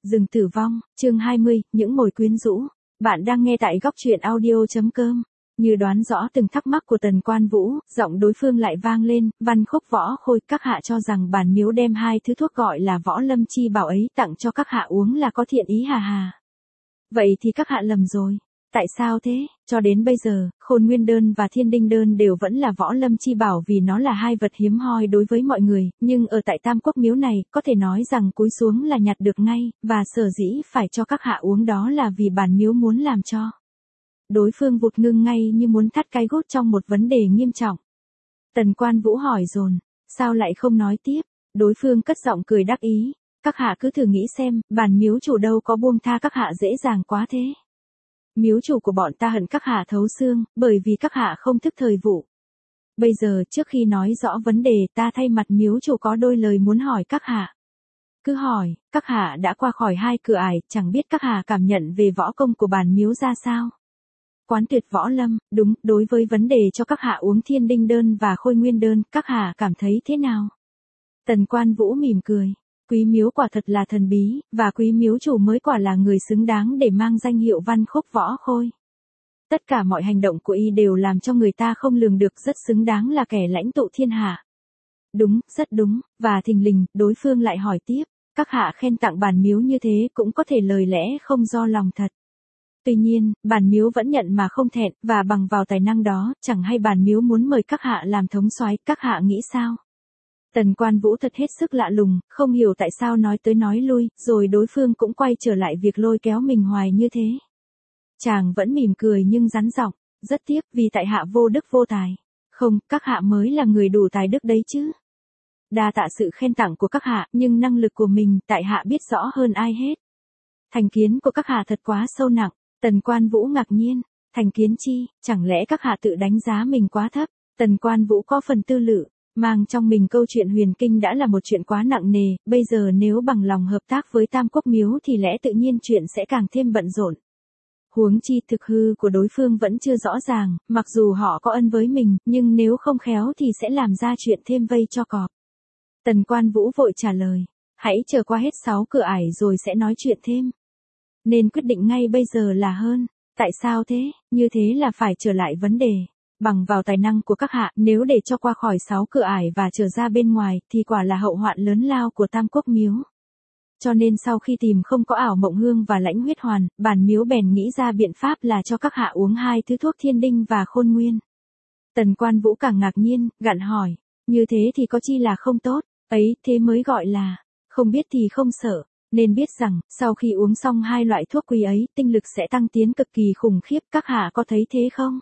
Rừng tử vong, chương 20, những mồi quyến rũ. Bạn đang nghe tại góc truyện audio.com. Như đoán rõ từng thắc mắc của Tần Quan Vũ, giọng đối phương lại vang lên, Văn Khúc Võ Khôi, các hạ cho rằng bản miếu đem hai thứ thuốc gọi là Võ Lâm Chi Bảo ấy tặng cho các hạ uống là có thiện ý hà hà. Vậy thì các hạ lầm rồi. Tại sao thế? Cho đến bây giờ, Khôn Nguyên Đơn và Thiên Đinh Đơn đều vẫn là Võ Lâm Chi Bảo vì nó là hai vật hiếm hoi đối với mọi người, nhưng ở tại Tam Quốc miếu này, có thể nói rằng cúi xuống là nhặt được ngay, và sở dĩ phải cho các hạ uống đó là vì bản miếu muốn làm cho. Đối phương vụt ngưng ngay như muốn thắt cái gốt trong một vấn đề nghiêm trọng. Tần Quan Vũ hỏi dồn, sao lại không nói tiếp? Đối phương cất giọng cười đắc ý, các hạ cứ thử nghĩ xem, bản miếu chủ đâu có buông tha các hạ dễ dàng quá thế. Miếu chủ của bọn ta hận các hạ thấu xương, bởi vì các hạ không thức thời vụ. Bây giờ, trước khi nói rõ vấn đề, ta thay mặt miếu chủ có đôi lời muốn hỏi các hạ. Cứ hỏi, các hạ đã qua khỏi hai cửa ải, chẳng biết các hạ cảm nhận về võ công của bản miếu ra sao? Quán tuyệt võ lâm, đúng, đối với vấn đề cho các hạ uống Thiên Đinh Đơn và Khôi Nguyên Đơn, các hạ cảm thấy thế nào? Tần Quan Vũ mỉm cười. Quý miếu quả thật là thần bí, và quý miếu chủ mới quả là người xứng đáng để mang danh hiệu Văn Khúc Võ Khôi. Tất cả mọi hành động của y đều làm cho người ta không lường được, rất xứng đáng là kẻ lãnh tụ thiên hạ. Đúng, rất đúng, và thình lình, đối phương lại hỏi tiếp, các hạ khen tặng bản miếu như thế cũng có thể lời lẽ không do lòng thật. Tuy nhiên, bản miếu vẫn nhận mà không thẹn, và bằng vào tài năng đó, chẳng hay bản miếu muốn mời các hạ làm thống soái, các hạ nghĩ sao? Tần Quan Vũ thật hết sức lạ lùng, không hiểu tại sao nói tới nói lui, rồi đối phương cũng quay trở lại việc lôi kéo mình hoài như thế. Chàng vẫn mỉm cười nhưng rắn giọng, rất tiếc vì tại hạ vô đức vô tài. Không, các hạ mới là người đủ tài đức đấy chứ. Đa tạ sự khen tặng của các hạ, nhưng năng lực của mình tại hạ biết rõ hơn ai hết. Thành kiến của các hạ thật quá sâu nặng. Tần Quan Vũ ngạc nhiên, thành kiến chi, chẳng lẽ các hạ tự đánh giá mình quá thấp? Tần Quan Vũ có phần tư lự. Mang trong mình câu chuyện huyền kinh đã là một chuyện quá nặng nề, bây giờ nếu bằng lòng hợp tác với Tam Quốc miếu thì lẽ tự nhiên chuyện sẽ càng thêm bận rộn. Huống chi thực hư của đối phương vẫn chưa rõ ràng, mặc dù họ có ân với mình, nhưng nếu không khéo thì sẽ làm ra chuyện thêm vây cho cọp. Tần Quan Vũ vội trả lời, hãy chờ qua hết 6 cửa ải rồi sẽ nói chuyện thêm. Nên quyết định ngay bây giờ là hơn. Tại sao thế? Như thế là phải trở lại vấn đề. Bằng vào tài năng của các hạ, nếu để cho qua khỏi 6 cửa ải và trở ra bên ngoài, thì quả là hậu hoạn lớn lao của Tam Quốc miếu. Cho nên sau khi tìm không có ảo mộng hương và lãnh huyết hoàn, bản miếu bèn nghĩ ra biện pháp là cho các hạ uống hai thứ thuốc Thiên Đinh và Khôn Nguyên. Tần Quan Vũ càng ngạc nhiên, gặn hỏi, như thế thì có chi là không tốt, ấy thế mới gọi là, không biết thì không sợ. Nên biết rằng, sau khi uống xong hai loại thuốc quý ấy, tinh lực sẽ tăng tiến cực kỳ khủng khiếp, các hạ có thấy thế không?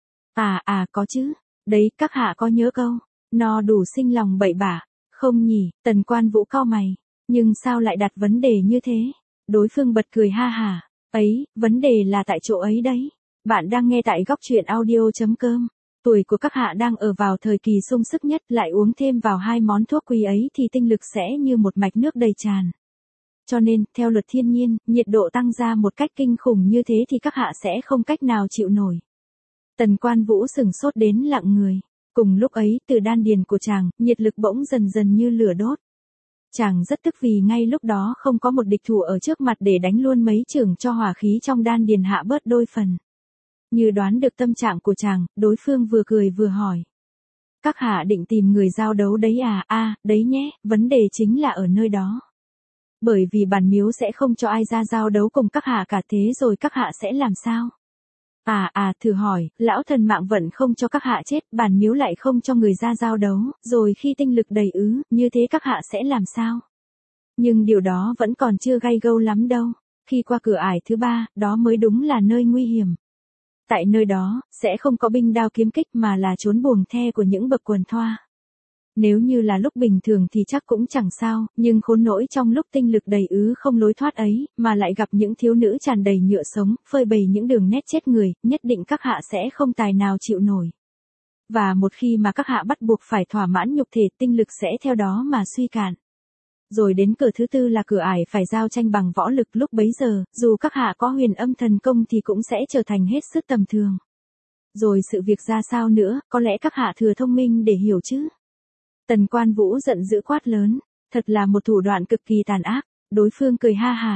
Có chứ. Đấy, các hạ có nhớ câu, no đủ sinh lòng bậy bạ, không nhỉ? Tần Quan Vũ cau mày. Nhưng sao lại đặt vấn đề như thế? Đối phương bật cười ha hả. Ấy, vấn đề là tại chỗ ấy đấy. Bạn đang nghe tại góc truyện audio.com. Tuổi của các hạ đang ở vào thời kỳ sung sức nhất, lại uống thêm vào hai món thuốc quý ấy thì tinh lực sẽ như một mạch nước đầy tràn. Cho nên, theo luật thiên nhiên, nhiệt độ tăng ra một cách kinh khủng như thế thì các hạ sẽ không cách nào chịu nổi. Tần Quan Vũ sửng sốt đến lặng người. Cùng lúc ấy, từ đan điền của chàng, nhiệt lực bỗng dần dần như lửa đốt. Chàng rất tức vì ngay lúc đó không có một địch thủ ở trước mặt để đánh luôn mấy chưởng cho hỏa khí trong đan điền hạ bớt đôi phần. Như đoán được tâm trạng của chàng, đối phương vừa cười vừa hỏi. Các hạ định tìm người giao đấu đấy à? Đấy nhé, vấn đề chính là ở nơi đó. Bởi vì bản miếu sẽ không cho ai ra giao đấu cùng các hạ cả, thế rồi các hạ sẽ làm sao? Thử hỏi, lão thần mạng vận không cho các hạ chết, bản miếu lại không cho người ra giao đấu, rồi khi tinh lực đầy ứ, như thế các hạ sẽ làm sao? Nhưng điều đó vẫn còn chưa gay gâu lắm đâu. Khi qua cửa ải thứ 3, đó mới đúng là nơi nguy hiểm. Tại nơi đó, sẽ không có binh đao kiếm kích mà là chốn buồng the của những bậc quần thoa. Nếu như là lúc bình thường thì chắc cũng chẳng sao, nhưng khốn nỗi trong lúc tinh lực đầy ứ không lối thoát ấy, mà lại gặp những thiếu nữ tràn đầy nhựa sống, phơi bày những đường nét chết người, nhất định các hạ sẽ không tài nào chịu nổi. Và một khi mà các hạ bắt buộc phải thỏa mãn nhục thể, tinh lực sẽ theo đó mà suy cạn. Rồi đến cửa thứ 4 là cửa ải phải giao tranh bằng võ lực, lúc bấy giờ, dù các hạ có huyền âm thần công thì cũng sẽ trở thành hết sức tầm thường. Rồi sự việc ra sao nữa, có lẽ các hạ thừa thông minh để hiểu chứ. Tần Quan Vũ giận dữ quát lớn, thật là một thủ đoạn cực kỳ tàn ác. Đối phương cười ha hả,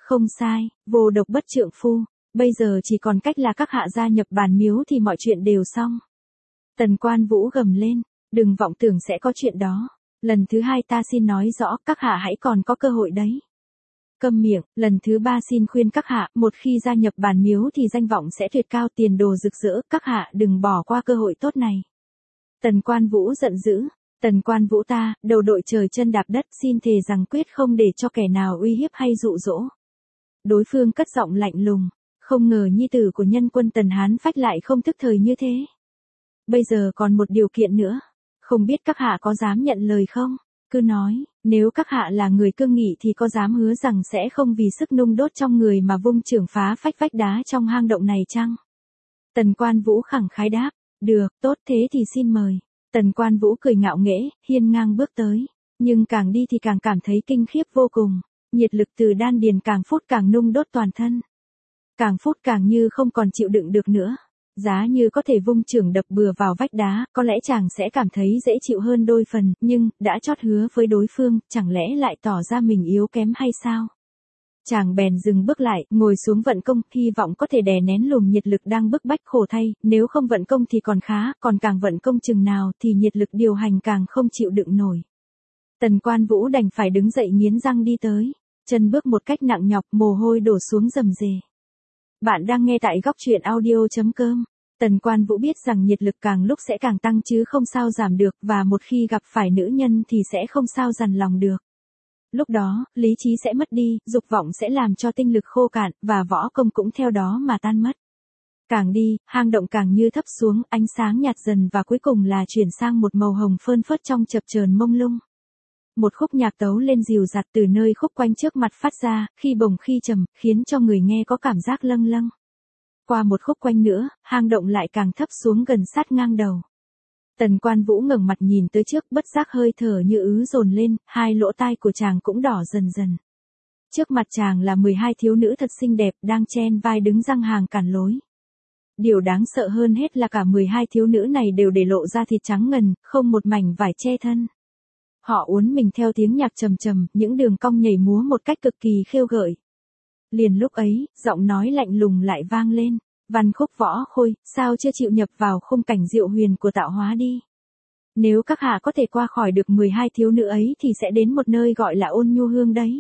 Không sai, vô độc bất trượng phu. Bây giờ chỉ còn cách là các hạ gia nhập bản miếu thì mọi chuyện đều xong. Tần Quan Vũ gầm lên, đừng vọng tưởng sẽ có chuyện đó. Lần thứ 2 ta xin nói rõ, các hạ hãy còn có cơ hội đấy. Câm miệng, lần thứ 3 xin khuyên các hạ, một khi gia nhập bản miếu thì danh vọng sẽ tuyệt cao, tiền đồ rực rỡ, các hạ đừng bỏ qua cơ hội tốt này. Tần Quan Vũ giận dữ, Tần Quan Vũ ta, đầu đội trời chân đạp đất, xin thề rằng quyết không để cho kẻ nào uy hiếp hay dụ dỗ. Đối phương cất giọng lạnh lùng, không ngờ nhi tử của nhân quân Tần Hán Phách lại không thức thời như thế. Bây giờ còn một điều kiện nữa, không biết các hạ có dám nhận lời không? Cứ nói, nếu các hạ là người cương nghị thì có dám hứa rằng sẽ không vì sức nung đốt trong người mà vung chưởng phá phách vách đá trong hang động này chăng? Tần Quan Vũ khẳng khái đáp, được, tốt thế thì xin mời. Tần Quan Vũ cười ngạo nghễ, hiên ngang bước tới, nhưng càng đi thì càng cảm thấy kinh khiếp vô cùng, nhiệt lực từ đan điền càng phút càng nung đốt toàn thân. Càng phút càng như không còn chịu đựng được nữa. Giá như có thể vung chưởng đập bừa vào vách đá, có lẽ chàng sẽ cảm thấy dễ chịu hơn đôi phần, nhưng, đã chót hứa với đối phương, chẳng lẽ lại tỏ ra mình yếu kém hay sao? Chàng bèn dừng bước lại, ngồi xuống vận công, hy vọng có thể đè nén luồng nhiệt lực đang bức bách khổ thay, nếu không vận công thì còn khá, còn càng vận công chừng nào thì nhiệt lực điều hành càng không chịu đựng nổi. Tần Quan Vũ đành phải đứng dậy nghiến răng đi tới, chân bước một cách nặng nhọc, mồ hôi đổ xuống rầm rề. Bạn đang nghe tại góc truyện audio.com. Tần Quan Vũ biết rằng nhiệt lực càng lúc sẽ càng tăng chứ không sao giảm được, và một khi gặp phải nữ nhân thì sẽ không sao dằn lòng được. Lúc đó, lý trí sẽ mất đi, dục vọng sẽ làm cho tinh lực khô cạn, và võ công cũng theo đó mà tan mất. Càng đi, hang động càng như thấp xuống, ánh sáng nhạt dần và cuối cùng là chuyển sang một màu hồng phơn phớt trong chập chờn mông lung. Một khúc nhạc tấu lên dìu dặt từ nơi khúc quanh trước mặt phát ra, khi bồng khi trầm, khiến cho người nghe có cảm giác lâng lâng. Qua một khúc quanh nữa, hang động lại càng thấp xuống gần sát ngang đầu. Tần Quan Vũ ngẩng mặt nhìn tới trước, bất giác hơi thở như ứ dồn lên, hai lỗ tai của chàng cũng đỏ dần dần. Trước mặt chàng là 12 thiếu nữ thật xinh đẹp, đang chen vai đứng giăng hàng cản lối. Điều đáng sợ hơn hết là cả 12 thiếu nữ này đều để lộ ra thịt trắng ngần, không một mảnh vải che thân. Họ uốn mình theo tiếng nhạc trầm trầm, những đường cong nhảy múa một cách cực kỳ khiêu gợi. Liền lúc ấy, giọng nói lạnh lùng lại vang lên, Văn Khúc Võ Khôi, sao chưa chịu nhập vào khung cảnh diệu huyền của tạo hóa đi? Nếu các hạ có thể qua khỏi được 12 thiếu nữ ấy thì sẽ đến một nơi gọi là Ôn Nhu Hương đấy.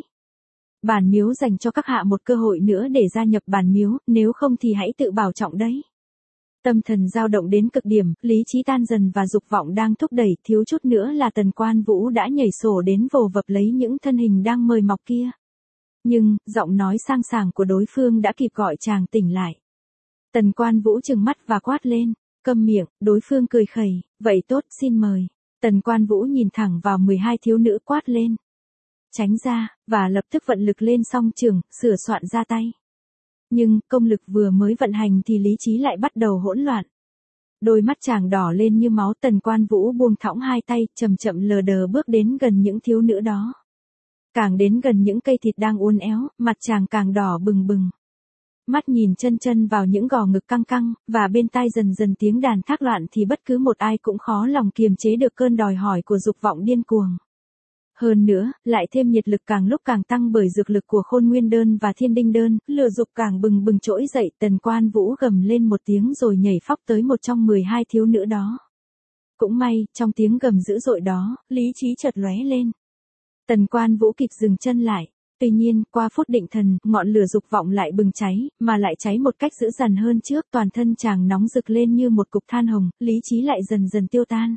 Bản miếu dành cho các hạ một cơ hội nữa để gia nhập bản miếu, nếu không thì hãy tự bảo trọng đấy. Tâm thần dao động đến cực điểm, lý trí tan dần và dục vọng đang thúc đẩy, thiếu chút nữa là Tần Quan Vũ đã nhảy sổ đến vồ vập lấy những thân hình đang mời mọc kia. Nhưng, giọng nói sang sảng của đối phương đã kịp gọi chàng tỉnh lại. Tần Quan Vũ trừng mắt và quát lên, câm miệng, đối phương cười khẩy, vậy tốt, xin mời. Tần Quan Vũ nhìn thẳng vào 12 thiếu nữ quát lên. Tránh ra, và lập tức vận lực lên song trường, sửa soạn ra tay. Nhưng, công lực vừa mới vận hành thì lý trí lại bắt đầu hỗn loạn. Đôi mắt chàng đỏ lên như máu. Tần Quan Vũ buông thõng hai tay, chậm chậm lờ đờ bước đến gần những thiếu nữ đó. Càng đến gần những cây thịt đang uốn éo, mặt chàng càng đỏ bừng bừng. Mắt nhìn chân chân vào những gò ngực căng căng, và bên tai dần dần tiếng đàn thác loạn thì bất cứ một ai cũng khó lòng kiềm chế được cơn đòi hỏi của dục vọng điên cuồng. Hơn nữa, lại thêm nhiệt lực càng lúc càng tăng bởi dược lực của Khôn Nguyên Đơn và Thiên Đinh Đơn, lửa dục càng bừng bừng trỗi dậy. Tần Quan Vũ gầm lên một tiếng rồi nhảy phóc tới một trong 12 thiếu nữ đó. Cũng may, trong tiếng gầm dữ dội đó, lý trí chợt lóe lên. Tần Quan Vũ kịp dừng chân lại. Tuy nhiên, qua phút định thần, ngọn lửa dục vọng lại bừng cháy, mà lại cháy một cách dữ dằn hơn trước. Toàn thân chàng nóng rực lên như một cục than hồng, lý trí lại dần dần tiêu tan.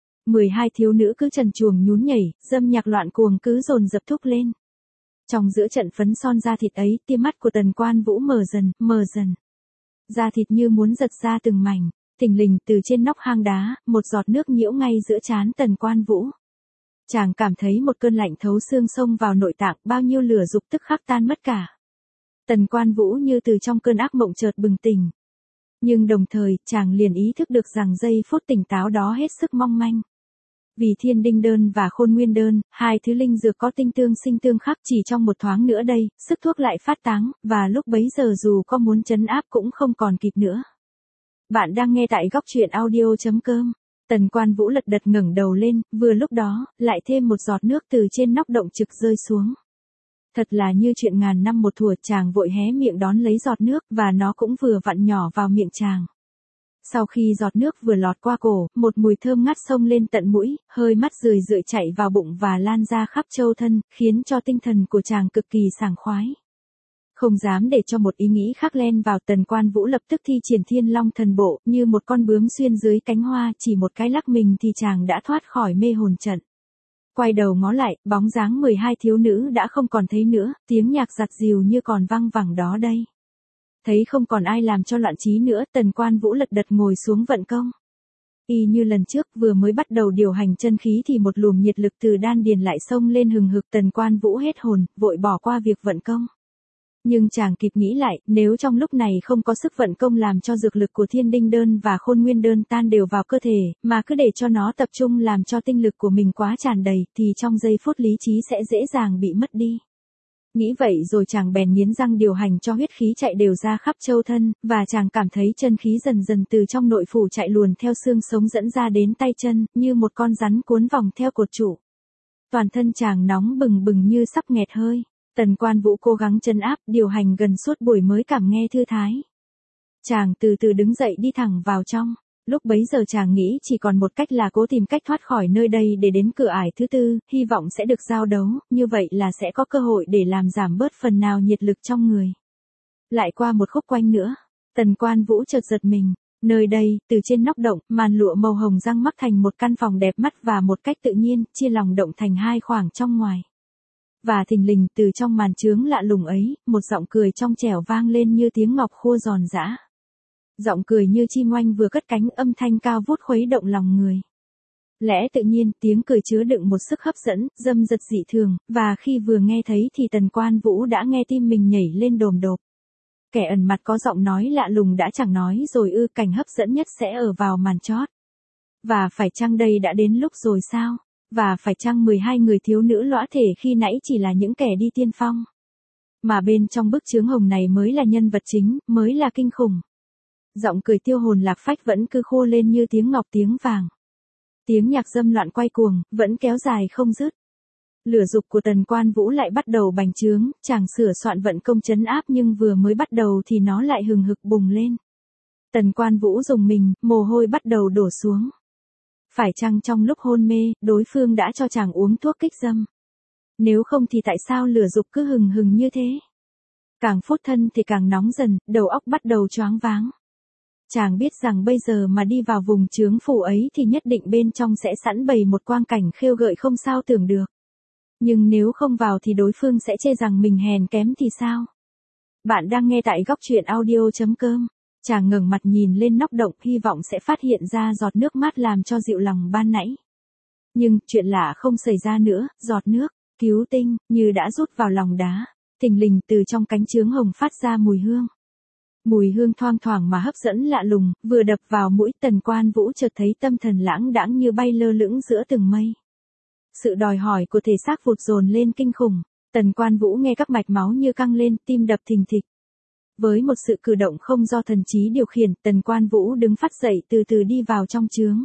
12 thiếu nữ cứ trần truồng nhún nhảy, dâm nhạc loạn cuồng cứ dồn dập thúc lên. Trong giữa trận phấn son da thịt ấy, tia mắt của Tần Quan Vũ mờ dần. Da thịt như muốn giật ra từng mảnh, thình lình từ trên nóc hang đá, một giọt nước nhiễu ngay giữa trán Tần Quan Vũ. Chàng cảm thấy một cơn lạnh thấu xương xông vào nội tạng, bao nhiêu lửa dục tức khắc tan mất cả. Tần Quan Vũ như từ trong cơn ác mộng chợt bừng tỉnh. Nhưng đồng thời, chàng liền ý thức được rằng giây phút tỉnh táo đó hết sức mong manh. Vì Thiên Đinh Đơn và Khôn Nguyên Đơn, hai thứ linh dược có tinh tương sinh tương khắc, chỉ trong một thoáng nữa đây, sức thuốc lại phát táng, và lúc bấy giờ dù có muốn trấn áp cũng không còn kịp nữa. Bạn đang nghe tại góc truyện audio.com. Tần Quan Vũ lật đật ngẩng đầu lên, vừa lúc đó, lại thêm một giọt nước từ trên nóc động trực rơi xuống. Thật là như chuyện ngàn năm một thuở, chàng vội hé miệng đón lấy giọt nước, và nó cũng vừa vặn nhỏ vào miệng chàng. Sau khi giọt nước vừa lọt qua cổ, một mùi thơm ngát xông lên tận mũi, hơi mắt rười rượi chạy vào bụng và lan ra khắp châu thân, khiến cho tinh thần của chàng cực kỳ sảng khoái. Không dám để cho một ý nghĩ khác len vào, Tần Quan Vũ lập tức thi triển Thiên Long Thần Bộ, như một con bướm xuyên dưới cánh hoa, chỉ một cái lắc mình thì chàng đã thoát khỏi mê hồn trận. Quay đầu ngó lại, bóng dáng 12 thiếu nữ đã không còn thấy nữa, tiếng nhạc giặt dìu như còn vang vẳng đó đây. Thấy không còn ai làm cho loạn trí nữa, Tần Quan Vũ lật đật ngồi xuống vận công. Y như lần trước, vừa mới bắt đầu điều hành chân khí thì một luồng nhiệt lực từ đan điền lại xông lên hừng hực, Tần Quan Vũ hết hồn, vội bỏ qua việc vận công. Nhưng chàng kịp nghĩ lại, nếu trong lúc này không có sức vận công làm cho dược lực của Thiên Đinh Đơn và Khôn Nguyên Đơn tan đều vào cơ thể, mà cứ để cho nó tập trung làm cho tinh lực của mình quá tràn đầy, thì trong giây phút lý trí sẽ dễ dàng bị mất đi. Nghĩ vậy rồi chàng bèn nghiến răng điều hành cho huyết khí chạy đều ra khắp châu thân, và chàng cảm thấy chân khí dần dần từ trong nội phủ chạy luồn theo xương sống dẫn ra đến tay chân, như một con rắn cuốn vòng theo cột trụ. Toàn thân chàng nóng bừng bừng như sắp nghẹt hơi. Tần Quan Vũ cố gắng trấn áp, điều hành gần suốt buổi mới cảm nghe thư thái. Chàng từ từ đứng dậy đi thẳng vào trong. Lúc bấy giờ chàng nghĩ chỉ còn một cách là cố tìm cách thoát khỏi nơi đây để đến cửa ải thứ tư, hy vọng sẽ được giao đấu, như vậy là sẽ có cơ hội để làm giảm bớt phần nào nhiệt lực trong người. Lại qua một khúc quanh nữa, Tần Quan Vũ chợt giật mình. Nơi đây, từ trên nóc động, màn lụa màu hồng răng mắc thành một căn phòng đẹp mắt và một cách tự nhiên, chia lòng động thành hai khoảng trong ngoài. Và thình lình từ trong màn chướng lạ lùng ấy, một giọng cười trong trẻo vang lên như tiếng ngọc khua giòn giã. Giọng cười như chim oanh vừa cất cánh, âm thanh cao vút khuấy động lòng người. Lẽ tự nhiên, tiếng cười chứa đựng một sức hấp dẫn, dâm dật dị thường, và khi vừa nghe thấy thì Tần Quan Vũ đã nghe tim mình nhảy lên đồm đột. Kẻ ẩn mặt có giọng nói lạ lùng đã chẳng nói rồi ư, cảnh hấp dẫn nhất sẽ ở vào màn chót. Và phải chăng đây đã đến lúc rồi sao? Và phải chăng 12 người thiếu nữ lõa thể khi nãy chỉ là những kẻ đi tiên phong? Mà bên trong bức chướng hồng này mới là nhân vật chính, mới là kinh khủng. Giọng cười tiêu hồn lạc phách vẫn cứ khô lên như tiếng ngọc tiếng vàng. Tiếng nhạc dâm loạn quay cuồng, vẫn kéo dài không dứt. Lửa dục của Tần Quan Vũ lại bắt đầu bành trướng, chàng sửa soạn vận công trấn áp nhưng vừa mới bắt đầu thì nó lại hừng hực bùng lên. Tần Quan Vũ rùng mình, mồ hôi bắt đầu đổ xuống. Phải chăng trong lúc hôn mê, đối phương đã cho chàng uống thuốc kích dâm? Nếu không thì tại sao lửa dục cứ hừng hừng như thế? Càng phút thân thì càng nóng dần, đầu óc bắt đầu choáng váng. Chàng biết rằng bây giờ mà đi vào vùng chướng phủ ấy thì nhất định bên trong sẽ sẵn bày một quang cảnh khêu gợi không sao tưởng được. Nhưng nếu không vào thì đối phương sẽ chê rằng mình hèn kém thì sao? Bạn đang nghe tại góc truyện audio.com. Chàng ngẩng mặt nhìn lên nóc động, hy vọng sẽ phát hiện ra giọt nước mát làm cho dịu lòng ban nãy. Nhưng, chuyện lạ không xảy ra nữa, giọt nước, cứu tinh, như đã rút vào lòng đá. Thình lình từ trong cánh chướng hồng phát ra mùi hương. Mùi hương thoang thoảng mà hấp dẫn lạ lùng, vừa đập vào mũi, Tần Quan Vũ chợt thấy tâm thần lãng đãng như bay lơ lửng giữa từng mây. Sự đòi hỏi của thể xác vụt dồn lên kinh khủng. Tần Quan Vũ nghe các mạch máu như căng lên, tim đập thình thịch. Với một sự cử động không do thần trí điều khiển, Tần Quan Vũ đứng phắt dậy từ từ đi vào trong chướng.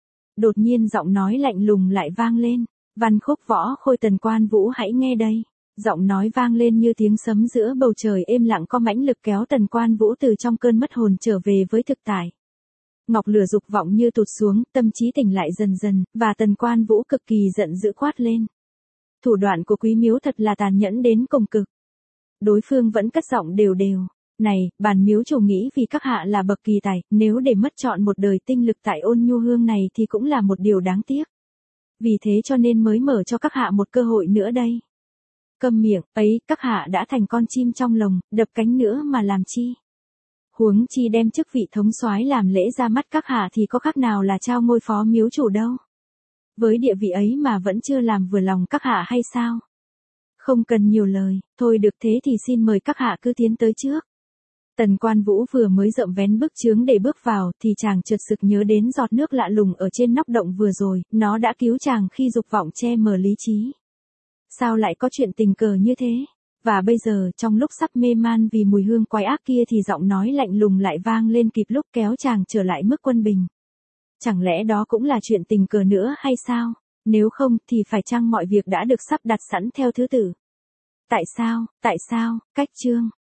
Đột nhiên giọng nói lạnh lùng lại vang lên. Văn Khúc Võ Khôi, Tần Quan Vũ hãy nghe đây. Giọng nói vang lên như tiếng sấm giữa bầu trời êm lặng, có mãnh lực kéo Tần Quan Vũ từ trong cơn mất hồn trở về với thực tại. Ngọc lửa dục vọng như tụt xuống, tâm trí tỉnh lại dần dần, và Tần Quan Vũ cực kỳ giận dữ quát lên. Thủ đoạn của Quý Miếu thật là tàn nhẫn đến cùng cực. Đối phương vẫn cất giọng đều đều. Này, bản miếu chủ nghĩ vì các hạ là bậc kỳ tài, nếu để mất trọn một đời tinh lực tại Ôn Nhu Hương này thì cũng là một điều đáng tiếc. Vì thế cho nên mới mở cho các hạ một cơ hội nữa đây. Câm miệng, ấy, các hạ đã thành con chim trong lồng, đập cánh nữa mà làm chi? Huống chi đem chức vị thống soái làm lễ ra mắt các hạ thì có khác nào là trao ngôi phó miếu chủ đâu. Với địa vị ấy mà vẫn chưa làm vừa lòng các hạ hay sao? Không cần nhiều lời, thôi được thế thì xin mời các hạ cứ tiến tới trước. Tần Quan Vũ vừa mới dậm vén bức chướng để bước vào thì chàng chợt sực nhớ đến giọt nước lạ lùng ở trên nóc động vừa rồi, nó đã cứu chàng khi dục vọng che mờ lý trí. Sao lại có chuyện tình cờ như thế? Và bây giờ, trong lúc sắp mê man vì mùi hương quái ác kia thì giọng nói lạnh lùng lại vang lên kịp lúc kéo chàng trở lại mức quân bình. Chẳng lẽ đó cũng là chuyện tình cờ nữa hay sao? Nếu không thì phải chăng mọi việc đã được sắp đặt sẵn theo thứ tự? Tại sao, cách chương.